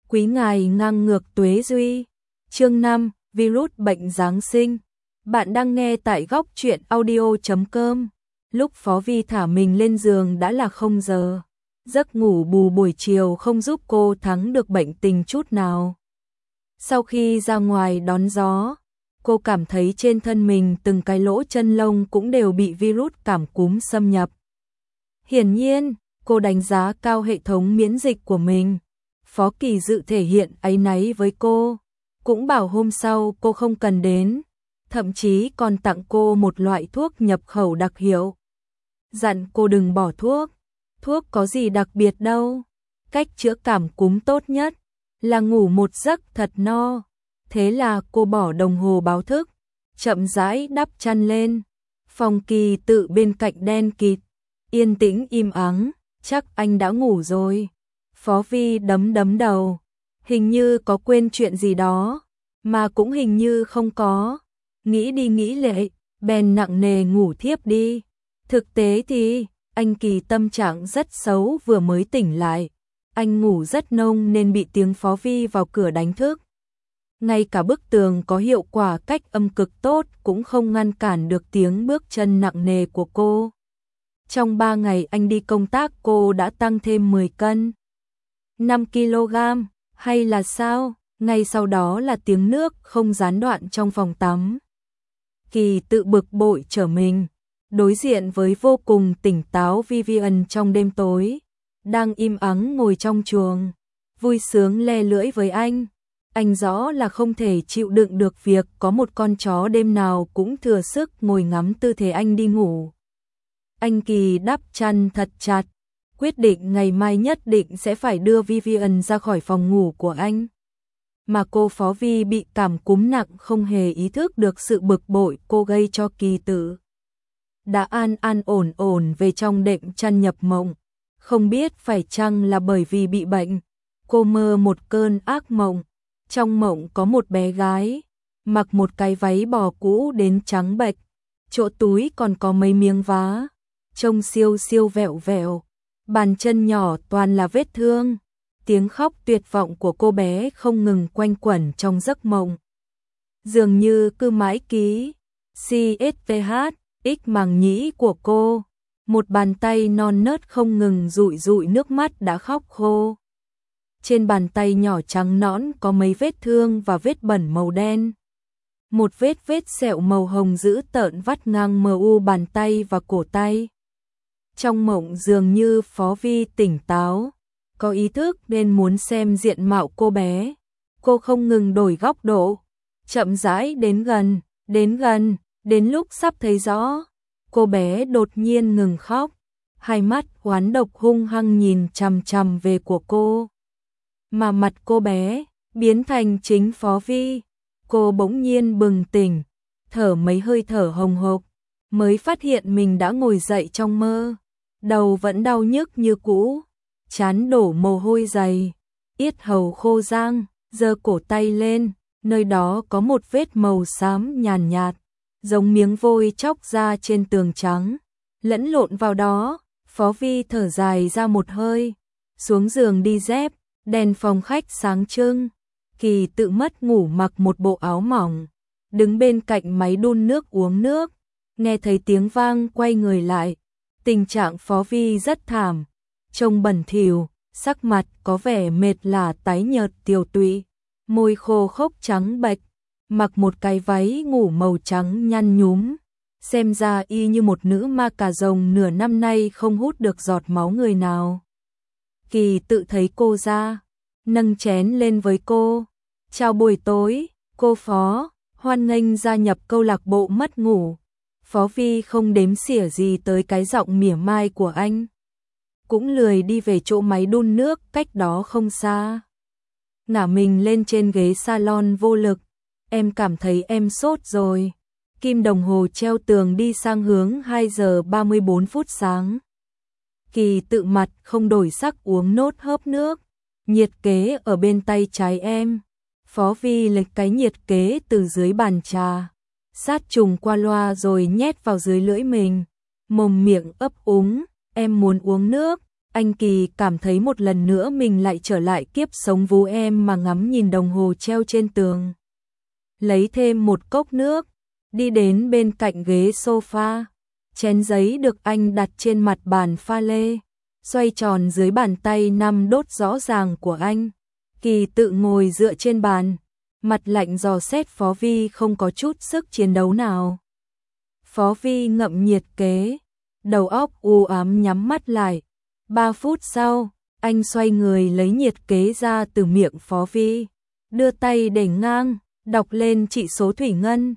Quý ngài ngang ngược tuế duy. Chương 5, virus bệnh Giáng sinh. Bạn đang nghe tại góc truyện audio.com. Lúc Phó Vi thả mình lên giường đã là 0 giờ. Giấc ngủ bù buổi chiều không giúp cô thắng được bệnh tình chút nào. Sau khi ra ngoài đón gió, cô cảm thấy trên thân mình từng cái lỗ chân lông cũng đều bị virus cảm cúm xâm nhập. Hiển nhiên, cô đánh giá cao hệ thống miễn dịch của mình. Phó Kỳ Dự thể hiện áy náy với cô, cũng bảo hôm sau cô không cần đến, thậm chí còn tặng cô một loại thuốc nhập khẩu đặc hiệu. Dặn cô đừng bỏ thuốc, thuốc có gì đặc biệt đâu, cách chữa cảm cúm tốt nhất là ngủ một giấc thật no. Thế là cô bỏ đồng hồ báo thức, chậm rãi đắp chăn lên. Phòng Kỳ Tự bên cạnh đen kịt, yên tĩnh im ắng, chắc anh đã ngủ rồi. Phó Vi đấm đầu, hình như có quên chuyện gì đó, mà cũng hình như không có. Nghĩ đi nghĩ lại, bèn nặng nề ngủ thiếp đi. Thực tế thì, anh Kỳ tâm trạng rất xấu vừa mới tỉnh lại. Anh ngủ rất nông nên bị tiếng Phó Vi vào cửa đánh thức. Ngay cả bức tường có hiệu quả cách âm cực tốt cũng không ngăn cản được tiếng bước chân nặng nề của cô. Trong 3 ngày anh đi công tác cô đã tăng thêm 10 cân. 5 kg, hay là sao? Ngay sau đó là tiếng nước không gián đoạn trong phòng tắm. Kỳ Tự bực bội trở mình, đối diện với vô cùng tỉnh táo Vivian trong đêm tối, đang im ắng ngồi trong chuồng, vui sướng le lưỡi với anh. Anh rõ là không thể chịu đựng được việc có một con chó đêm nào cũng thừa sức ngồi ngắm tư thế anh đi ngủ. Anh Kỳ đắp chăn thật chặt, quyết định ngày mai nhất định sẽ phải đưa Vivian ra khỏi phòng ngủ của anh. Mà cô Phó Vi bị cảm cúm nặng không hề ý thức được sự bực bội cô gây cho Kỳ Tự. Đã an ổn về trong đệm chăn nhập mộng, không biết phải chăng là bởi vì bị bệnh, cô mơ một cơn ác mộng. Trong mộng có một bé gái, mặc một cái váy bò cũ đến trắng bệch, chỗ túi còn có mấy miếng vá, trông siêu vẹo vẹo, bàn chân nhỏ toàn là vết thương. Tiếng khóc tuyệt vọng của cô bé không ngừng quanh quẩn trong giấc mộng. Dường như cứ mãi ký CSTH, X màng nhĩ của cô, một bàn tay non nớt không ngừng dụi nước mắt đã khóc khô. Trên bàn tay nhỏ trắng nõn có mấy vết thương và vết bẩn màu đen. Một vết sẹo màu hồng dữ tợn vắt ngang mu bàn tay và cổ tay. Trong mộng dường như Phó Vi tỉnh táo, có ý thức nên muốn xem diện mạo cô bé. Cô không ngừng đổi góc độ, chậm rãi đến lúc sắp thấy rõ, cô bé đột nhiên ngừng khóc, hai mắt oán độc hung hăng nhìn chằm về của cô. Mà mặt cô bé biến thành chính Phó Vi. Cô bỗng nhiên bừng tỉnh, thở mấy hơi thở hồng hộc, mới phát hiện mình đã ngồi dậy trong mơ. Đầu vẫn đau nhức như cũ, trán đổ mồ hôi dày, yết hầu khô rang, giơ cổ tay lên, nơi đó có một vết màu xám nhàn nhạt, giống miếng vôi chóc ra trên tường trắng. Lẫn lộn vào đó, Phó Vi thở dài ra một hơi, xuống giường đi dép. Đèn phòng khách sáng trưng, Kỳ Tự mất ngủ mặc một bộ áo mỏng, đứng bên cạnh máy đun nước uống nước, nghe thấy tiếng vang quay người lại. Tình trạng Phó Vi rất thảm, trông bẩn thỉu, sắc mặt có vẻ mệt lả tái nhợt tiều tụy, môi khô khốc trắng bệch, mặc một cái váy ngủ màu trắng nhăn nhúm, xem ra y như một nữ ma cà rồng nửa năm nay không hút được giọt máu người nào. Kỳ Tự thấy cô ra, nâng chén lên với cô. Chào buổi tối, cô Phó, hoan nghênh gia nhập câu lạc bộ mất ngủ. Phó Vi không đếm xỉa gì tới cái giọng mỉa mai của anh. Cũng lười đi về chỗ máy đun nước cách đó không xa. Ngả mình lên trên ghế salon vô lực. Em cảm thấy em sốt rồi. Kim đồng hồ treo tường đi sang hướng 2 giờ 34 phút sáng. Kỳ Tự mặt không đổi sắc uống nốt hớp nước. Nhiệt kế ở bên tay trái em. Phó Vi lệch cái nhiệt kế từ dưới bàn trà, sát trùng qua loa rồi nhét vào dưới lưỡi mình. Mồm miệng ấp úng, em muốn uống nước. Anh Kỳ cảm thấy một lần nữa mình lại trở lại kiếp sống vú em mà ngắm nhìn đồng hồ treo trên tường. Lấy thêm một cốc nước, đi đến bên cạnh ghế sofa, chén giấy được anh đặt trên mặt bàn pha lê, xoay tròn dưới bàn tay 5 đốt rõ ràng của anh. Kỳ tự ngồi dựa trên bàn, mặt lạnh dò xét Phó Vi không có chút sức chiến đấu nào. Phó Vi ngậm nhiệt kế, đầu óc u ám nhắm mắt lại. 3 phút sau, anh xoay người lấy nhiệt kế ra từ miệng Phó Vi, đưa tay để ngang, đọc lên chỉ số thủy ngân.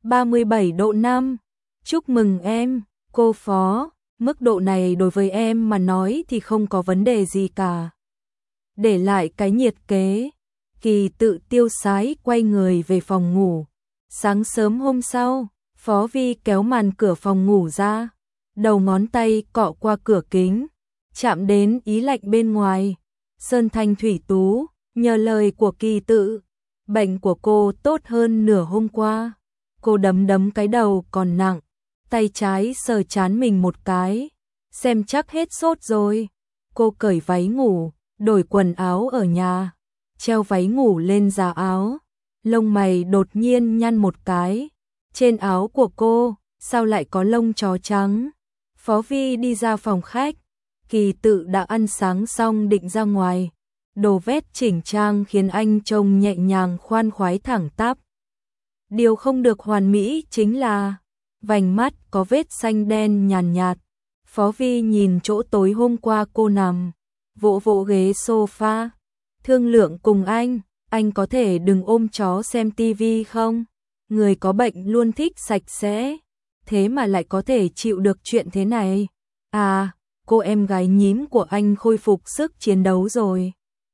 37 độ 5. Chúc mừng em, cô Phó, mức độ này đối với em mà nói thì không có vấn đề gì cả. Để lại cái nhiệt kế, Kỳ tự tiêu sái quay người về phòng ngủ. Sáng sớm hôm sau, Phó Vi kéo màn cửa phòng ngủ ra, đầu ngón tay cọ qua cửa kính, chạm đến ý lạnh bên ngoài. Sơn thanh thủy tú, nhờ lời của Kỳ tự, bệnh của cô tốt hơn nửa hôm qua. Cô đấm cái đầu còn nặng, tay trái sờ trán mình một cái, xem chắc hết sốt rồi. Cô cởi váy ngủ, đổi quần áo ở nhà, treo váy ngủ lên giá áo, lông mày đột nhiên nhăn một cái. Trên áo của cô, sao lại có lông chó trắng? Phó Vi đi ra phòng khách, Kỳ tự đã ăn sáng xong định ra ngoài. Đồ vét chỉnh trang khiến anh trông nhẹ nhàng khoan khoái thẳng tắp. Điều không được hoàn mỹ chính là vành mắt có vết xanh đen nhàn nhạt. Phó Vi nhìn chỗ tối hôm qua cô nằm, vỗ vỗ ghế sofa, thương lượng cùng anh có thể đừng ôm chó xem tivi không? Người có bệnh luôn thích sạch sẽ, thế mà lại có thể chịu được chuyện thế này. À, cô em gái nhím của anh khôi phục sức chiến đấu rồi.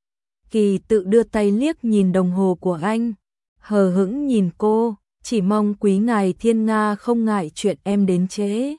Kỳ tự đưa tay liếc nhìn đồng hồ của anh, hờ hững nhìn cô, chỉ mong quý ngài Thiên Nga không ngại chuyện em đến trễ.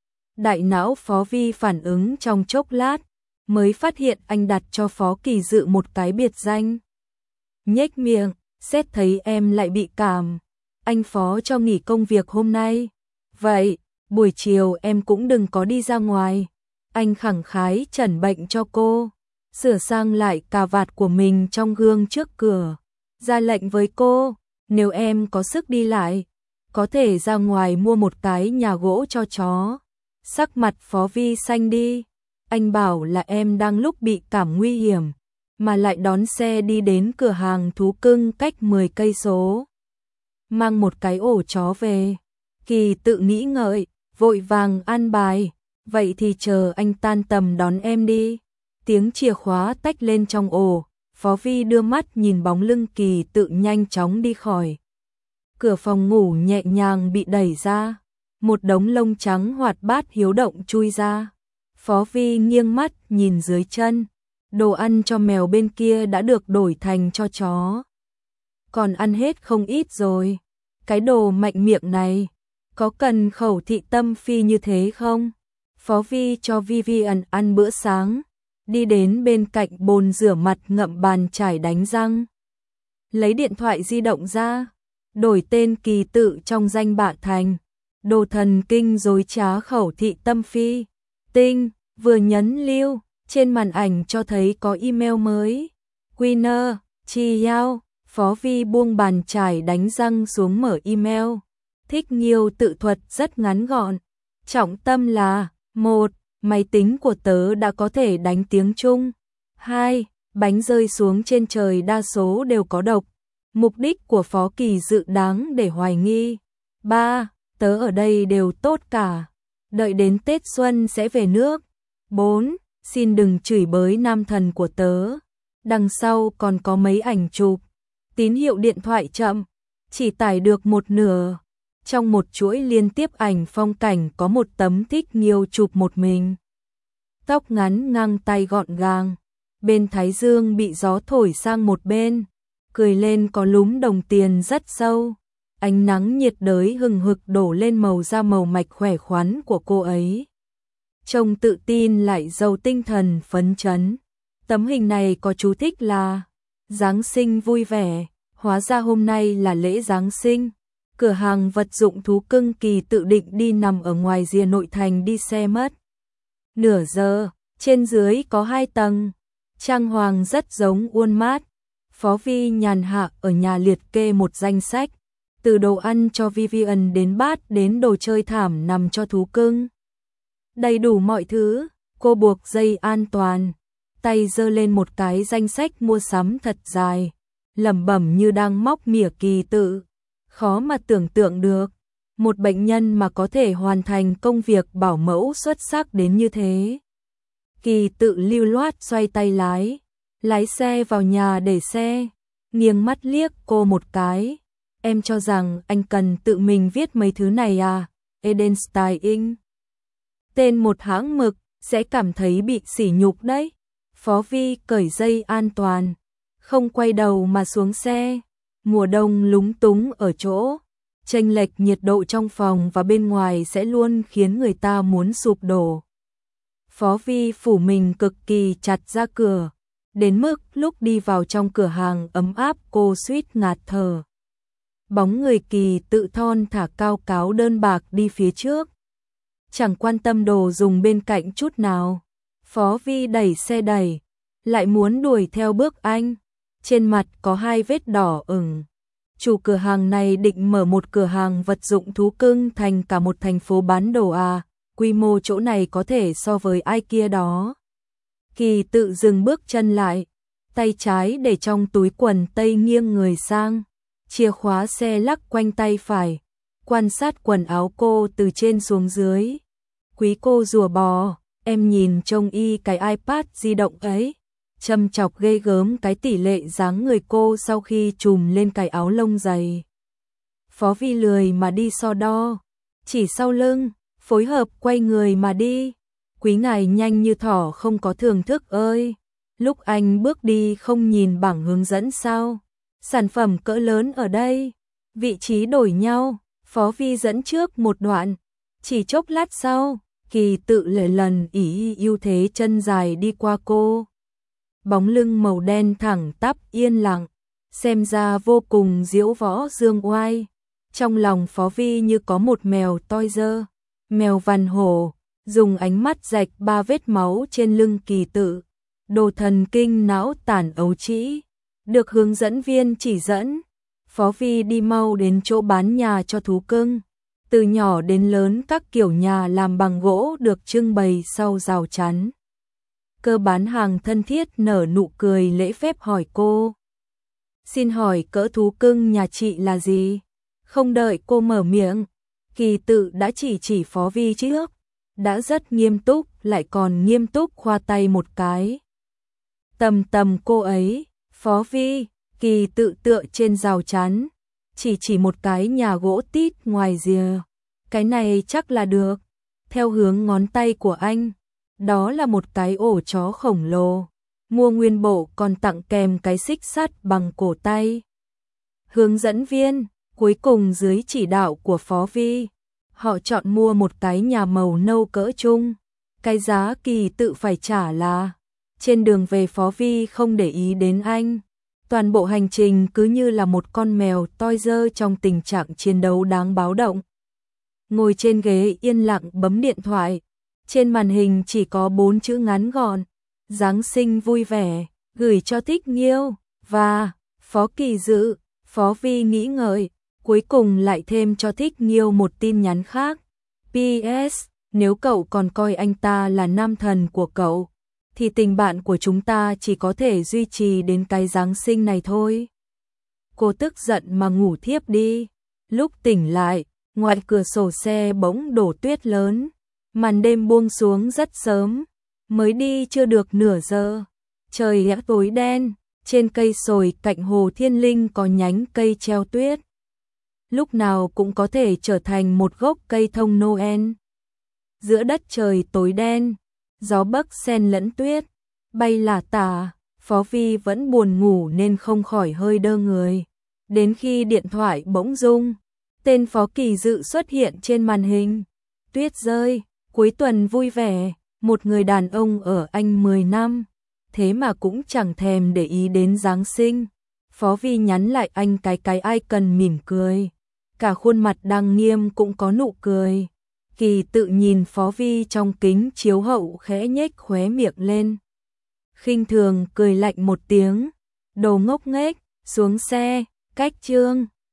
Đại não Phó Vi phản ứng trong chốc lát, mới phát hiện anh đặt cho Phó Kỳ Dự một cái biệt danh. Nhếch miệng, xét thấy em lại bị cảm, anh Phó cho nghỉ công việc hôm nay. Vậy, buổi chiều em cũng đừng có đi ra ngoài. Anh khẳng khái chẩn bệnh cho cô, sửa sang lại cà vạt của mình trong gương trước cửa, ra lệnh với cô, nếu em có sức đi lại, có thể ra ngoài mua một cái nhà gỗ cho chó. Sắc mặt Phó Vi xanh đi, anh bảo là em đang lúc bị cảm nguy hiểm, mà lại đón xe đi đến cửa hàng thú cưng cách 10 cây số. Mang một cái ổ chó về. Kỳ tự nghĩ ngợi, vội vàng an bài, vậy thì chờ anh tan tầm đón em đi. Tiếng chìa khóa tách lên trong ổ, Phó Vi đưa mắt nhìn bóng lưng Kỳ tự nhanh chóng đi khỏi. Cửa phòng ngủ nhẹ nhàng bị đẩy ra, một đống lông trắng hoạt bát hiếu động chui ra. Phó Vi nghiêng mắt nhìn dưới chân, đồ ăn cho mèo bên kia đã được đổi thành cho chó. Còn ăn hết không ít rồi, cái đồ mạnh miệng này, có cần khẩu thị tâm phi như thế không? Phó Vi cho Vivian ăn bữa sáng, đi đến bên cạnh bồn rửa mặt ngậm bàn chải đánh răng. Lấy điện thoại di động ra, đổi tên Kỳ tự trong danh bạ thành đồ thần kinh dối trá khẩu thị tâm phi. Tinh, vừa nhấn lưu, trên màn ảnh cho thấy có email mới. Winner, Chi Yao, Phó Vi buông bàn chải đánh răng xuống mở email. Thích Nghiêu tự thuật rất ngắn gọn. Trọng tâm là 1. Máy tính của tớ đã có thể đánh tiếng Trung. 2. Bánh rơi xuống trên trời đa số đều có độc. Mục đích của Phó Kỳ Dự đáng để hoài nghi. 3. Tớ ở đây đều tốt cả. Đợi đến Tết Xuân sẽ về nước. 4. Xin đừng chửi bới nam thần của tớ. Đằng sau còn có mấy ảnh chụp. Tín hiệu điện thoại chậm, chỉ tải được một nửa. Trong một chuỗi liên tiếp ảnh phong cảnh có một tấm Thích Nghiêu chụp một mình. Tóc ngắn ngang tay gọn gàng, bên thái dương bị gió thổi sang một bên, cười lên có lúm đồng tiền rất sâu. Ánh nắng nhiệt đới hừng hực đổ lên màu da màu mạch khỏe khoắn của cô ấy. Trông tự tin lại giàu tinh thần phấn chấn. Tấm hình này có chú thích là Giáng sinh vui vẻ, hóa ra hôm nay là lễ Giáng sinh. Cửa hàng vật dụng thú cưng Kỳ tự định đi nằm ở ngoài rìa nội thành đi xe mất nửa giờ, Trên dưới có 2 tầng, trang hoàng rất giống Walmart. Phó Vi nhàn hạ ở nhà liệt kê một danh sách, từ đồ ăn cho Vivian đến bát đến đồ chơi thảm nằm cho thú cưng. Đầy đủ mọi thứ, cô buộc dây an toàn, tay giơ lên một cái danh sách mua sắm thật dài, lẩm bẩm như đang móc mỉa Kỳ Tự. Khó mà tưởng tượng được, một bệnh nhân mà có thể hoàn thành công việc bảo mẫu xuất sắc đến như thế. Kỳ Tự lưu loát xoay tay lái xe vào nhà để xe, nghiêng mắt liếc cô một cái. Em cho rằng anh cần tự mình viết mấy thứ này à? Edenstein Inc. Tên một hãng mực, sẽ cảm thấy bị sỉ nhục đấy. Phó Vi cởi dây an toàn, không quay đầu mà xuống xe. Mùa đông lúng túng ở chỗ, chênh lệch nhiệt độ trong phòng và bên ngoài sẽ luôn khiến người ta muốn sụp đổ. Phó Vi phủ mình cực kỳ chặt ra cửa, đến mức lúc đi vào trong cửa hàng ấm áp cô suýt ngạt thở. Bóng người Kỳ Tự thon thả cao cáo đơn bạc đi phía trước, chẳng quan tâm đồ dùng bên cạnh chút nào. Phó Vi đẩy xe đẩy, lại muốn đuổi theo bước anh. Trên mặt có 2 vết đỏ ửng. Chủ cửa hàng này định mở một cửa hàng vật dụng thú cưng thành cả một thành phố bán đồ à? Quy mô chỗ này có thể so với ai kia đó. Kỳ Tự dừng bước chân lại, tay trái để trong túi quần tây nghiêng người sang, chìa khóa xe lắc quanh tay phải, quan sát quần áo cô từ trên xuống dưới. Quý cô rùa bò, em nhìn trông y cái iPad di động ấy. Châm chọc ghê gớm cái tỷ lệ dáng người cô sau khi trùm lên cái áo lông dày. Phó Vi lười mà đi so đo, chỉ sau lưng, phối hợp quay người mà đi. Quý ngài nhanh như thỏ không có thưởng thức ơi. Lúc anh bước đi không nhìn bảng hướng dẫn sao? Sản phẩm cỡ lớn ở đây. Vị trí đổi nhau, Phó Vi dẫn trước một đoạn. Chỉ chốc lát sau, Kỳ Tự lần ỷ ưu thế chân dài đi qua cô. Bóng lưng màu đen thẳng tắp yên lặng, xem ra vô cùng diễu võ dương oai. Trong lòng Phó Vi như có một mèo Toiser, mèo vằn hổ, dùng ánh mắt rạch 3 vết máu trên lưng Kỳ Tự. Đồ thần kinh não tản ấu trĩ, được hướng dẫn viên chỉ dẫn. Phó Vi đi mau đến chỗ bán nhà cho thú cưng. Từ nhỏ đến lớn các kiểu nhà làm bằng gỗ được trưng bày sau rào chắn. Cơ bán hàng thân thiết nở nụ cười lễ phép hỏi cô. Xin hỏi cỡ thú cưng nhà chị là gì? Không đợi cô mở miệng, Kỳ Tự đã chỉ Phó Vi trước. Đã rất nghiêm túc, lại còn nghiêm túc khoa tay một cái. Tầm cô ấy, Phó Vi, Kỳ Tự tựa trên rào chắn, chỉ một cái nhà gỗ tít ngoài rìa. Cái này chắc là được. Theo hướng ngón tay của anh, đó là một cái ổ chó khổng lồ. Mua nguyên bộ còn tặng kèm cái xích sắt bằng cổ tay. Hướng dẫn viên, cuối cùng dưới chỉ đạo của Phó Vi, họ chọn mua một cái nhà màu nâu cỡ trung. Cái giá Kỳ Tự phải trả là... Trên đường về Phó Vi không để ý đến anh. Toàn bộ hành trình cứ như là một con mèo Toiser trong tình trạng chiến đấu đáng báo động. Ngồi trên ghế yên lặng bấm điện thoại. Trên màn hình chỉ có 4 chữ ngắn gọn. Giáng sinh vui vẻ, gửi cho Thích Nghiêu và Phó Kỳ Dự. Phó Vi nghĩ ngợi, cuối cùng lại thêm cho Thích Nghiêu một tin nhắn khác. PS, nếu cậu còn coi anh ta là nam thần của cậu, thì tình bạn của chúng ta chỉ có thể duy trì đến cái Giáng sinh này thôi. Cô tức giận mà ngủ thiếp đi. Lúc tỉnh lại, ngoài cửa sổ xe bỗng đổ tuyết lớn. Màn đêm buông xuống rất sớm, mới đi chưa được nửa giờ. Trời đã tối đen, trên cây sồi cạnh hồ Thiên Linh có nhánh cây treo tuyết. Lúc nào cũng có thể trở thành một gốc cây thông Noel. Giữa đất trời tối đen, gió bấc xen lẫn tuyết, bay lả tả. Phó Vi vẫn buồn ngủ nên không khỏi hơi đơ người. Đến khi điện thoại bỗng rung, tên Phó Kỳ Dự xuất hiện trên màn hình. Tuyết rơi, cuối tuần vui vẻ, một người đàn ông ở Anh 10 năm, thế mà cũng chẳng thèm để ý đến Giáng sinh. Phó Vi nhắn lại anh cái icon mỉm cười, cả khuôn mặt đang nghiêm cũng có nụ cười. Kỳ tự nhìn Phó Vi trong kính chiếu hậu khẽ nhếch khóe miệng lên. Khinh thường cười lạnh một tiếng, đồ ngốc nghếch, xuống xe, cách Trương